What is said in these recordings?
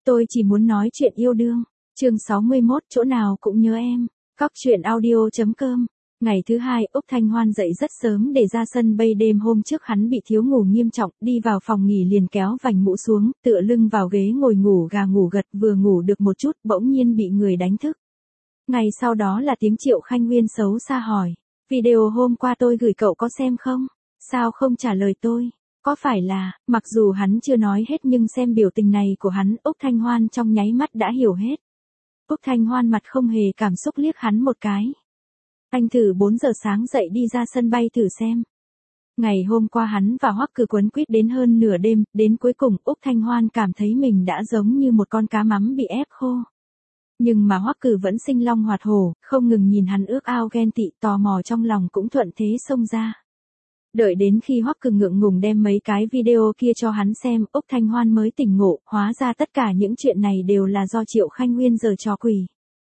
Tôi chỉ muốn nói chuyện yêu đương. Chương 61, chỗ nào cũng nhớ em. Cóc truyện audio.com. Ngày thứ hai, Úc Thanh Hoan dậy rất sớm để ra sân bay. Đêm hôm trước hắn bị thiếu ngủ nghiêm trọng, đi vào phòng nghỉ liền kéo vành mũ xuống, tựa lưng vào ghế ngồi ngủ gà ngủ gật, vừa ngủ được một chút, bỗng nhiên bị người đánh thức. Ngày sau đó là tiếng Triệu Khanh Nguyên xấu xa hỏi, video hôm qua tôi gửi cậu có xem không? Sao không trả lời tôi? Có phải là, mặc dù hắn chưa nói hết nhưng xem biểu tình này của hắn, Úc Thanh Hoan trong nháy mắt đã hiểu hết. Úc Thanh Hoan mặt không hề cảm xúc liếc hắn một cái. Anh thử 4 giờ sáng dậy đi ra sân bay thử xem. Ngày hôm qua hắn và Hoắc Cử quấn quýt đến hơn nửa đêm, đến cuối cùng Úc Thanh Hoan cảm thấy mình đã giống như một con cá mắm bị ép khô. Nhưng mà Hoắc Cử vẫn sinh long hoạt hổ, không ngừng nhìn hắn ước ao ghen tị, tò mò trong lòng cũng thuận thế xông ra. Đợi đến khi Hoắc Cử ngượng ngùng đem mấy cái video kia cho hắn xem, Úc Thanh Hoan mới tỉnh ngộ, hóa ra tất cả những chuyện này đều là do Triệu Khanh Nguyên giở trò quỷ.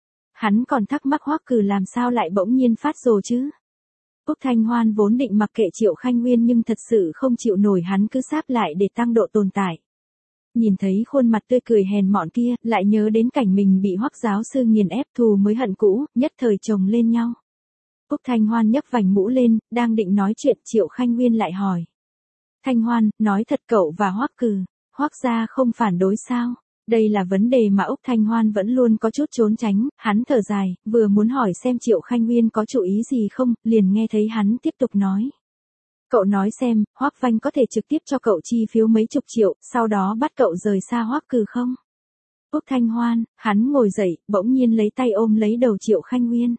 Hắn còn thắc mắc Hoắc Cử làm sao lại bỗng nhiên phát rồ chứ. Úc Thanh Hoan vốn định mặc kệ Triệu Khanh Nguyên nhưng thật sự không chịu nổi hắn cứ sáp lại để tăng độ tồn tại. Nhìn thấy khuôn mặt tươi cười hèn mọn kia, lại nhớ đến cảnh mình bị Hoắc giáo sư nghiền ép, thù mới hận cũ, nhất thời chồng lên nhau. Úc Thanh Hoan nhấc vành mũ lên, đang định nói chuyện, Triệu Khanh Nguyên lại hỏi. Thanh Hoan, nói thật cậu và Hoắc Cử, Hoắc gia không phản đối sao? Đây là vấn đề mà Úc Thanh Hoan vẫn luôn có chút trốn tránh, hắn thở dài, vừa muốn hỏi xem Triệu Khanh Nguyên có chủ ý gì không, liền nghe thấy hắn tiếp tục nói. Cậu nói xem, Hoắc Vanh có thể trực tiếp cho cậu chi phiếu mấy chục triệu, sau đó bắt cậu rời xa Hoắc Cử không? Úc Thanh Hoan, hắn ngồi dậy, bỗng nhiên lấy tay ôm lấy đầu Triệu Khanh Nguyên.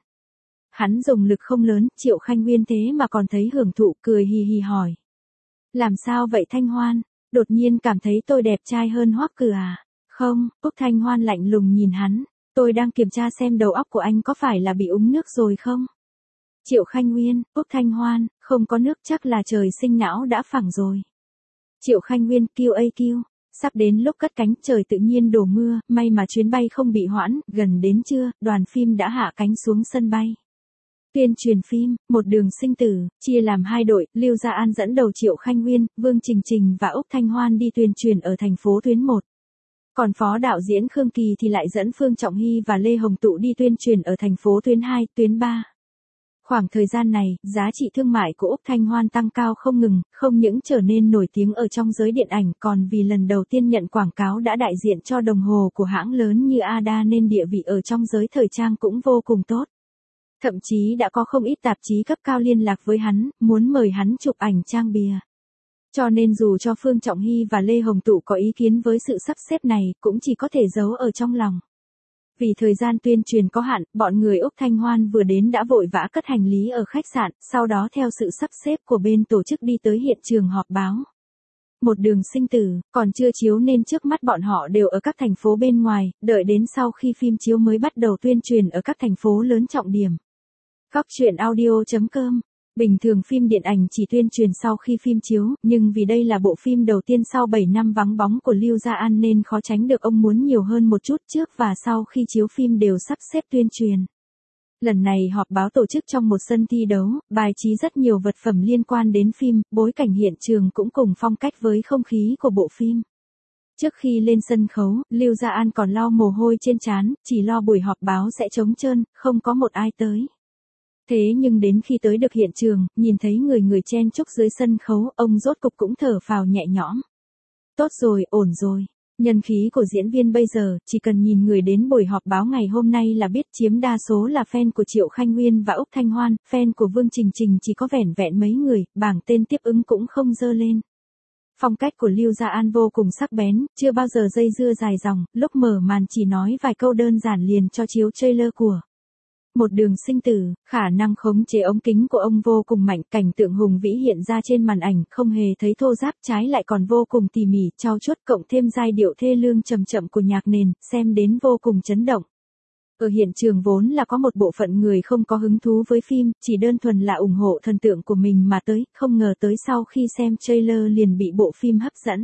Hắn dùng lực không lớn, Triệu Khanh Nguyên thế mà còn thấy hưởng thụ, cười hì hì hỏi. Làm sao vậy Thanh Hoan? Đột nhiên cảm thấy tôi đẹp trai hơn Hoắc Cử à? Không, Úc Thanh Hoan lạnh lùng nhìn hắn. Tôi đang kiểm tra xem đầu óc của anh có phải là bị úng nước rồi không? Triệu Khanh Nguyên, Úc Thanh Hoan, không có nước chắc là trời sinh não đã phẳng rồi. Triệu Khanh Nguyên, QAQ. Sắp đến lúc cất cánh, trời tự nhiên đổ mưa, may mà chuyến bay không bị hoãn, gần đến trưa, đoàn phim đã hạ cánh xuống sân bay. Tuyên truyền phim, Một đường sinh tử, chia làm 2 đội, Lưu Gia An dẫn đầu Triệu Khanh Nguyên, Vương Trình Trình và Úc Thanh Hoan đi tuyên truyền ở thành phố tuyến 1. Còn phó đạo diễn Khương Kỳ thì lại dẫn Phương Trọng Hy và Lê Hồng Tụ đi tuyên truyền ở thành phố tuyến 2, tuyến 3. Khoảng thời gian này, giá trị thương mại của Úc Thanh Hoan tăng cao không ngừng, không những trở nên nổi tiếng ở trong giới điện ảnh còn vì lần đầu tiên nhận quảng cáo đã đại diện cho đồng hồ của hãng lớn như Ada nên địa vị ở trong giới thời trang cũng vô cùng tốt. Thậm chí đã có không ít tạp chí cấp cao liên lạc với hắn, muốn mời hắn chụp ảnh trang bìa. Cho nên dù cho Phương Trọng Hy và Lê Hồng Tụ có ý kiến với sự sắp xếp này, cũng chỉ có thể giấu ở trong lòng. Vì thời gian tuyên truyền có hạn, bọn người Úc Thanh Hoan vừa đến đã vội vã cất hành lý ở khách sạn, sau đó theo sự sắp xếp của bên tổ chức đi tới hiện trường họp báo. Một đường sinh tử, còn chưa chiếu nên trước mắt bọn họ đều ở các thành phố bên ngoài, đợi đến sau khi phim chiếu mới bắt đầu tuyên truyền ở các thành phố lớn trọng điểm. Cóc truyện audio.com. Bình thường phim điện ảnh chỉ tuyên truyền sau khi phim chiếu, nhưng vì đây là bộ phim đầu tiên sau 7 năm vắng bóng của Lưu Gia An nên khó tránh được ông muốn nhiều hơn một chút, trước và sau khi chiếu phim đều sắp xếp tuyên truyền. Lần này họp báo tổ chức trong một sân thi đấu, bài trí rất nhiều vật phẩm liên quan đến phim, bối cảnh hiện trường cũng cùng phong cách với không khí của bộ phim. Trước khi lên sân khấu, Lưu Gia An còn lau mồ hôi trên trán, chỉ lo buổi họp báo sẽ trống trơn, không có một ai tới. Thế nhưng đến khi tới được hiện trường, nhìn thấy người chen chúc dưới sân khấu, ông rốt cục cũng thở phào nhẹ nhõm. Tốt rồi, ổn rồi. Nhân khí của diễn viên bây giờ, chỉ cần nhìn người đến buổi họp báo ngày hôm nay là biết chiếm đa số là fan của Triệu Khanh Nguyên và Úc Thanh Hoan, fan của Vương Trình Trình chỉ có vẻn vẹn mấy người, bảng tên tiếp ứng cũng không dơ lên. Phong cách của Lưu Gia An vô cùng sắc bén, chưa bao giờ dây dưa dài dòng, lúc mở màn chỉ nói vài câu đơn giản liền cho chiếu trailer của Một đường sinh tử. Khả năng khống chế ống kính của ông vô cùng mạnh, cảnh tượng hùng vĩ hiện ra trên màn ảnh, không hề thấy thô ráp, trái lại còn vô cùng tỉ mỉ, trau chuốt, cộng thêm giai điệu thê lương trầm chậm của nhạc nền, xem đến vô cùng chấn động. Ở hiện trường vốn là có một bộ phận người không có hứng thú với phim, chỉ đơn thuần là ủng hộ thần tượng của mình mà tới, không ngờ tới sau khi xem trailer liền bị bộ phim hấp dẫn.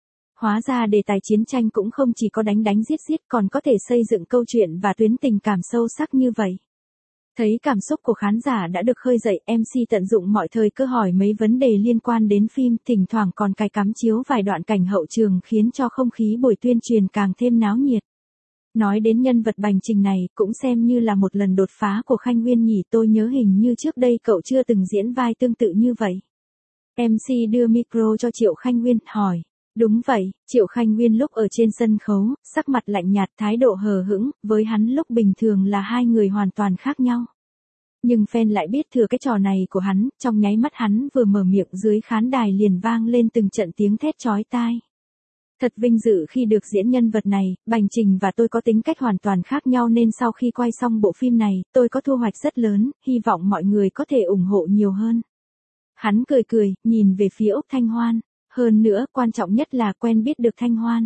Hóa ra đề tài chiến tranh cũng không chỉ có đánh giết còn có thể xây dựng câu chuyện và tuyến tình cảm sâu sắc như vậy. Thấy cảm xúc của khán giả đã được khơi dậy, MC tận dụng mọi thời cơ hỏi mấy vấn đề liên quan đến phim, thỉnh thoảng còn cài cắm chiếu vài đoạn cảnh hậu trường khiến cho không khí buổi tuyên truyền càng thêm náo nhiệt. Nói đến nhân vật Bành Trình này, cũng xem như là một lần đột phá của Khanh Nguyên nhỉ, tôi nhớ hình như trước đây cậu chưa từng diễn vai tương tự như vậy. MC đưa micro cho Triệu Khanh Nguyên, hỏi. Đúng vậy, Triệu Khanh Nguyên lúc ở trên sân khấu, sắc mặt lạnh nhạt, thái độ hờ hững, với hắn lúc bình thường là hai người hoàn toàn khác nhau. Nhưng fan lại biết thừa cái trò này của hắn, trong nháy mắt hắn vừa mở miệng dưới khán đài liền vang lên từng trận tiếng thét chói tai. Thật vinh dự khi được diễn nhân vật này, Bành Trình và tôi có tính cách hoàn toàn khác nhau nên sau khi quay xong bộ phim này, tôi có thu hoạch rất lớn, hy vọng mọi người có thể ủng hộ nhiều hơn. Hắn cười cười, nhìn về phía Úc Thanh Hoan. Hơn nữa, quan trọng nhất là quen biết được Thanh Hoan.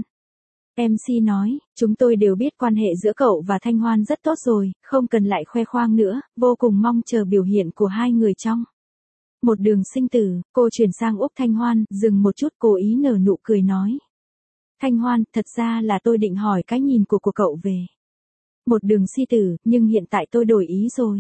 MC nói, chúng tôi đều biết quan hệ giữa cậu và Thanh Hoan rất tốt rồi, không cần lại khoe khoang nữa, vô cùng mong chờ biểu hiện của hai người trong Một Đường Sinh Tử. Cô chuyển sang Úc Thanh Hoan, dừng một chút cố ý nở nụ cười nói. Thanh Hoan, thật ra là tôi định hỏi cái nhìn của cậu về Một Đường Sinh Tử, nhưng hiện tại tôi đổi ý rồi.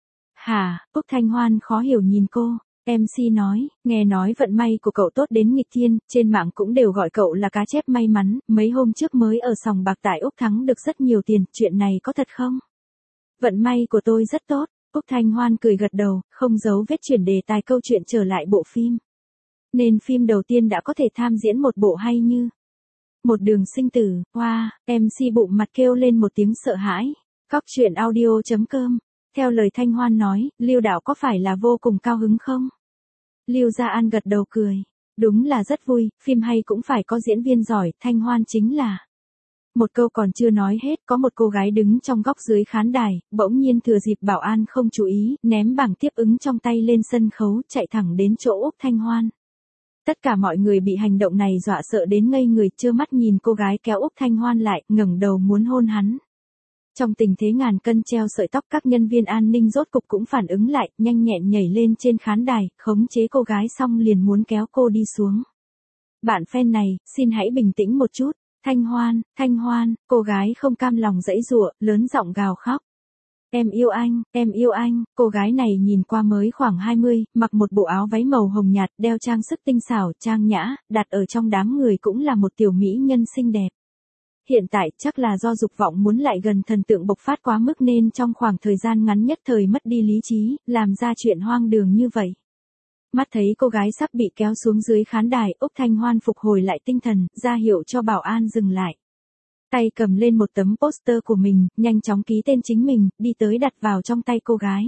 Hả? Úc Thanh Hoan khó hiểu nhìn cô. MC nói, nghe nói vận may của cậu tốt đến nghịch thiên, trên mạng cũng đều gọi cậu là cá chép may mắn, mấy hôm trước mới ở sòng bạc tại Úc thắng được rất nhiều tiền, chuyện này có thật không? Vận may của tôi rất tốt, Úc Thanh Hoan cười gật đầu, không giấu vết chuyển đề tài câu chuyện trở lại bộ phim. Nên phim đầu tiên đã có thể tham diễn một bộ hay như Một Đường Sinh Tử, wow, MC bụng mặt kêu lên một tiếng sợ hãi. Cóc truyện audio.com. Theo lời Thanh Hoan nói, Lưu đạo có phải là vô cùng cao hứng không? Lưu Gia An gật đầu cười. Đúng là rất vui, phim hay cũng phải có diễn viên giỏi, Thanh Hoan chính là. Một câu còn chưa nói hết, có một cô gái đứng trong góc dưới khán đài, bỗng nhiên thừa dịp Bảo An không chú ý, ném bảng tiếp ứng trong tay lên sân khấu, chạy thẳng đến chỗ Úc Thanh Hoan. Tất cả mọi người bị hành động này dọa sợ đến ngây người, trơ mắt nhìn cô gái kéo Úc Thanh Hoan lại, ngẩng đầu muốn hôn hắn. Trong tình thế ngàn cân treo sợi tóc, các nhân viên an ninh rốt cục cũng phản ứng lại, nhanh nhẹn nhảy lên trên khán đài, khống chế cô gái xong liền muốn kéo cô đi xuống. Bạn fan này, xin hãy bình tĩnh một chút. Thanh Hoan, cô gái không cam lòng giãy giụa, lớn giọng gào khóc. Em yêu anh, cô gái này nhìn qua mới khoảng 20, mặc một bộ áo váy màu hồng nhạt, đeo trang sức tinh xảo, trang nhã, đặt ở trong đám người cũng là một tiểu mỹ nhân xinh đẹp. Hiện tại chắc là do dục vọng muốn lại gần thần tượng bộc phát quá mức nên trong khoảng thời gian ngắn nhất thời mất đi lý trí, làm ra chuyện hoang đường như vậy. Mắt thấy cô gái sắp bị kéo xuống dưới khán đài, Úc Thanh Hoan phục hồi lại tinh thần, ra hiệu cho Bảo An dừng lại. Tay cầm lên một tấm poster của mình, nhanh chóng ký tên chính mình, đi tới đặt vào trong tay cô gái.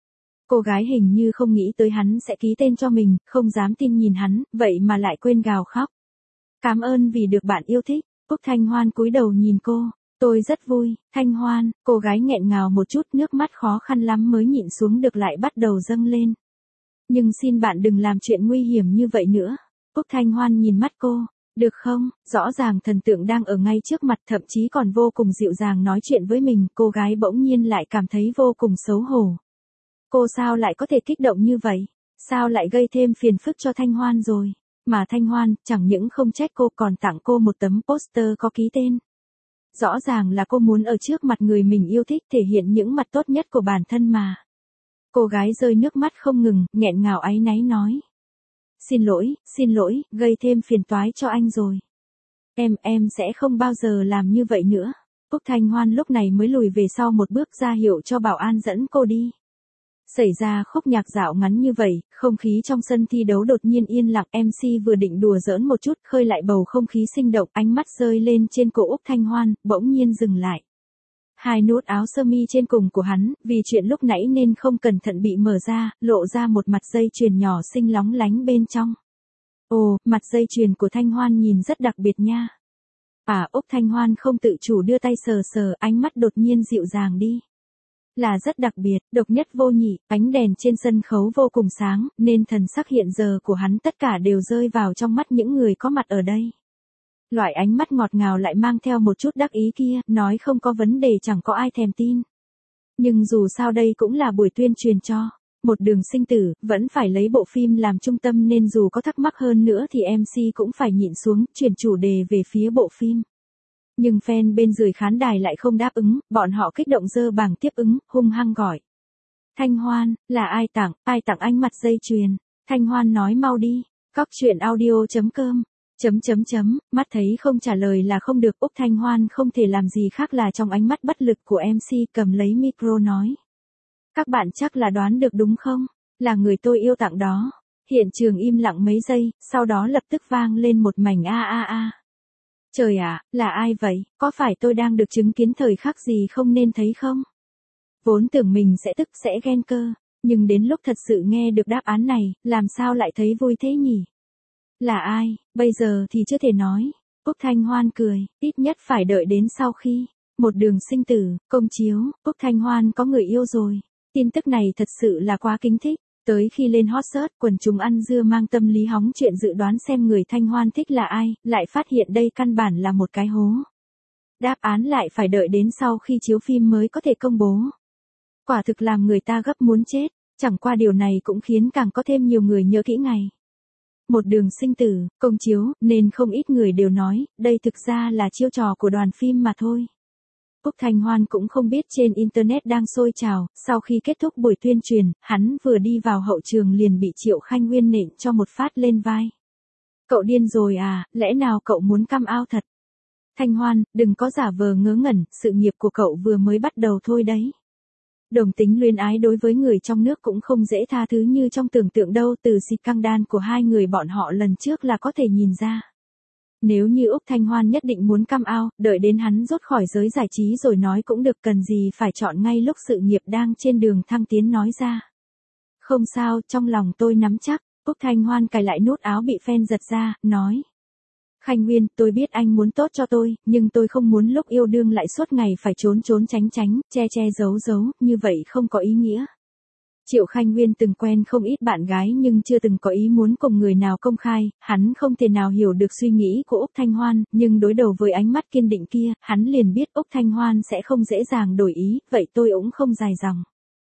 Cô gái hình như không nghĩ tới hắn sẽ ký tên cho mình, không dám tin nhìn hắn, vậy mà lại quên gào khóc. Cảm ơn vì được bạn yêu thích. Úc Thanh Hoan cúi đầu nhìn cô, tôi rất vui. Thanh Hoan, cô gái nghẹn ngào một chút, nước mắt khó khăn lắm mới nhịn xuống được lại bắt đầu dâng lên. Nhưng xin bạn đừng làm chuyện nguy hiểm như vậy nữa. Úc Thanh Hoan nhìn mắt cô, được không? Rõ ràng thần tượng đang ở ngay trước mặt, thậm chí còn vô cùng dịu dàng nói chuyện với mình, cô gái bỗng nhiên lại cảm thấy vô cùng xấu hổ. Cô sao lại có thể kích động như vậy? Sao lại gây thêm phiền phức cho Thanh Hoan rồi? Mà Thanh Hoan, chẳng những không trách cô còn tặng cô một tấm poster có ký tên. Rõ ràng là cô muốn ở trước mặt người mình yêu thích thể hiện những mặt tốt nhất của bản thân mà. Cô gái rơi nước mắt không ngừng, nghẹn ngào áy náy nói. Xin lỗi, gây thêm phiền toái cho anh rồi. Em sẽ không bao giờ làm như vậy nữa. Úc Thanh Hoan lúc này mới lùi về sau một bước ra hiệu cho Bảo An dẫn cô đi. Xảy ra khúc nhạc dạo ngắn như vậy, không khí trong sân thi đấu đột nhiên yên lặng, MC vừa định đùa giỡn một chút, khơi lại bầu không khí sinh động, ánh mắt rơi lên trên cổ Úc Thanh Hoan, bỗng nhiên dừng lại. Hai nút áo sơ mi trên cùng của hắn, vì chuyện lúc nãy nên không cẩn thận bị mở ra, lộ ra một mặt dây chuyền nhỏ xinh lóng lánh bên trong. Ồ, mặt dây chuyền của Thanh Hoan nhìn rất đặc biệt nha. Úc Thanh Hoan không tự chủ đưa tay sờ sờ, ánh mắt đột nhiên dịu dàng đi. Là rất đặc biệt, độc nhất vô nhị, ánh đèn trên sân khấu vô cùng sáng, nên thần sắc hiện giờ của hắn tất cả đều rơi vào trong mắt những người có mặt ở đây. Loại ánh mắt ngọt ngào lại mang theo một chút đắc ý kia, nói không có vấn đề chẳng có ai thèm tin. Nhưng dù sao đây cũng là buổi tuyên truyền cho Một Đường Sinh Tử, vẫn phải lấy bộ phim làm trung tâm nên dù có thắc mắc hơn nữa thì MC cũng phải nhịn xuống, chuyển chủ đề về phía bộ phim. Nhưng fan bên dưới khán đài lại không đáp ứng, bọn họ kích động giơ bảng tiếp ứng, hung hăng gọi. Thanh Hoan, là ai tặng anh mặt dây chuyền? Thanh Hoan nói mau đi. Cóc truyện audio.com. Mắt thấy không trả lời là không được, Úc Thanh Hoan không thể làm gì khác là trong ánh mắt bất lực của MC cầm lấy micro nói. Các bạn chắc là đoán được đúng không? Là người tôi yêu tặng đó. Hiện trường im lặng mấy giây, sau đó lập tức vang lên một mảnh a a a. Trời ạ, là ai vậy? Có phải tôi đang được chứng kiến thời khắc gì không nên thấy không? Vốn tưởng mình sẽ tức sẽ ghen cơ, nhưng đến lúc thật sự nghe được đáp án này, làm sao lại thấy vui thế nhỉ? Là ai, bây giờ thì chưa thể nói. Úc Thanh Hoan cười, ít nhất phải đợi đến sau khi một đường sinh tử, công chiếu, Úc Thanh Hoan có người yêu rồi. Tin tức này thật sự là quá kinh thích. Tới khi lên hot search, quần chúng ăn dưa mang tâm lý hóng chuyện dự đoán xem người Thanh Hoan thích là ai, lại phát hiện đây căn bản là một cái hố. Đáp án lại phải đợi đến sau khi chiếu phim mới có thể công bố. Quả thực làm người ta gấp muốn chết, chẳng qua điều này cũng khiến càng có thêm nhiều người nhớ kỹ ngày. Một đường sinh tử, công chiếu, nên không ít người đều nói, đây thực ra là chiêu trò của đoàn phim mà thôi. Úc Thanh Hoan cũng không biết trên Internet đang sôi trào, sau khi kết thúc buổi tuyên truyền, hắn vừa đi vào hậu trường liền bị Triệu Khanh Nguyên nện cho một phát lên vai. Cậu điên rồi à, lẽ nào cậu muốn come out thật? Thanh Hoan, đừng có giả vờ ngớ ngẩn, sự nghiệp của cậu vừa mới bắt đầu thôi đấy. Đồng tính luyến ái đối với người trong nước cũng không dễ tha thứ như trong tưởng tượng đâu, từ xịt căng đan của hai người bọn họ lần trước là có thể nhìn ra. Nếu như Úc Thanh Hoan nhất định muốn come out, đợi đến hắn rút khỏi giới giải trí rồi nói cũng được, cần gì phải chọn ngay lúc sự nghiệp đang trên đường thăng tiến nói ra. Không sao, trong lòng tôi nắm chắc. Úc Thanh Hoan cài lại nút áo bị fan giật ra, nói. Khanh Nguyên, tôi biết anh muốn tốt cho tôi, nhưng tôi không muốn lúc yêu đương lại suốt ngày phải trốn tránh, che giấu, như vậy không có ý nghĩa. Triệu Khanh Nguyên từng quen không ít bạn gái nhưng chưa từng có ý muốn cùng người nào công khai, hắn không thể nào hiểu được suy nghĩ của Úc Thanh Hoan, nhưng đối đầu với ánh mắt kiên định kia, hắn liền biết Úc Thanh Hoan sẽ không dễ dàng đổi ý, vậy tôi cũng không dài dòng.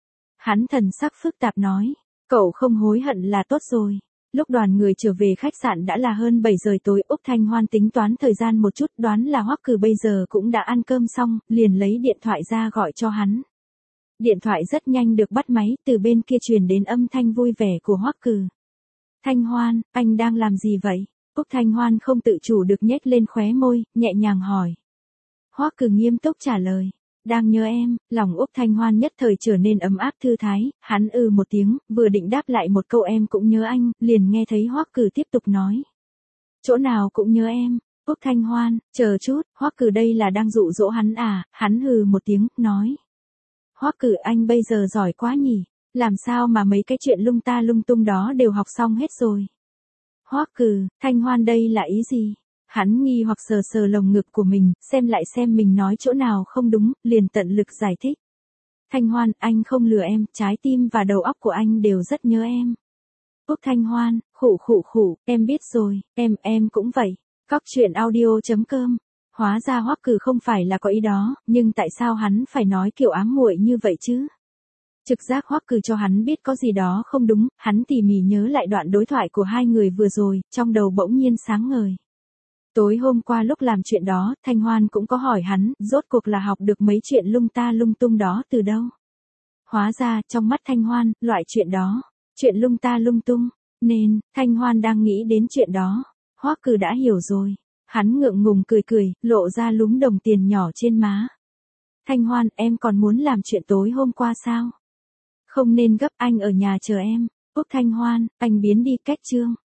Hắn thần sắc phức tạp nói, cậu không hối hận là tốt rồi. Lúc đoàn người trở về khách sạn đã là hơn 7 giờ tối, Úc Thanh Hoan tính toán thời gian một chút, đoán là Hoắc Cử bây giờ cũng đã ăn cơm xong, liền lấy điện thoại ra gọi cho hắn. Điện thoại rất nhanh được bắt máy, từ bên kia truyền đến âm thanh vui vẻ của Hoắc Cử. Thanh Hoan, anh đang làm gì vậy? Úc Thanh Hoan không tự chủ được nhếch lên khóe môi, nhẹ nhàng hỏi. Hoắc Cử nghiêm túc trả lời. Đang nhớ em, lòng Úc Thanh Hoan nhất thời trở nên ấm áp thư thái, hắn một tiếng, vừa định đáp lại một câu em cũng nhớ anh, liền nghe thấy Hoắc Cử tiếp tục nói. Chỗ nào cũng nhớ em. Úc Thanh Hoan, chờ chút, Hoắc Cử đây là đang dụ dỗ hắn à, hắn một tiếng, nói. Hoắc Cử anh bây giờ giỏi quá nhỉ, làm sao mà mấy cái chuyện lung ta lung tung đó đều học xong hết rồi. Hoắc Cử, Thanh Hoan đây là ý gì? Hắn nghi hoặc sờ lồng ngực của mình, xem lại xem mình nói chỗ nào không đúng, liền tận lực giải thích. Thanh Hoan, anh không lừa em, trái tim và đầu óc của anh đều rất nhớ em. Úc Thanh Hoan, khụ, em biết rồi, em cũng vậy. Cóc truyện audio.com. Hóa ra Hoắc Cử không phải là có ý đó, nhưng tại sao hắn phải nói kiểu ám muội như vậy chứ? Trực giác Hoắc Cử cho hắn biết có gì đó không đúng, hắn tỉ mỉ nhớ lại đoạn đối thoại của hai người vừa rồi, trong đầu bỗng nhiên sáng ngời. Tối hôm qua lúc làm chuyện đó, Thanh Hoan cũng có hỏi hắn, rốt cuộc là học được mấy chuyện lung ta lung tung đó từ đâu? Hóa ra, trong mắt Thanh Hoan, loại chuyện đó, chuyện lung ta lung tung, nên, Thanh Hoan đang nghĩ đến chuyện đó. Hoắc Cử đã hiểu rồi. Hắn ngượng ngùng cười, lộ ra lúm đồng tiền nhỏ trên má. Thanh Hoan, em còn muốn làm chuyện tối hôm qua sao? Không nên gấp, anh ở nhà chờ em. Úc Thanh Hoan, anh biến đi cách chương.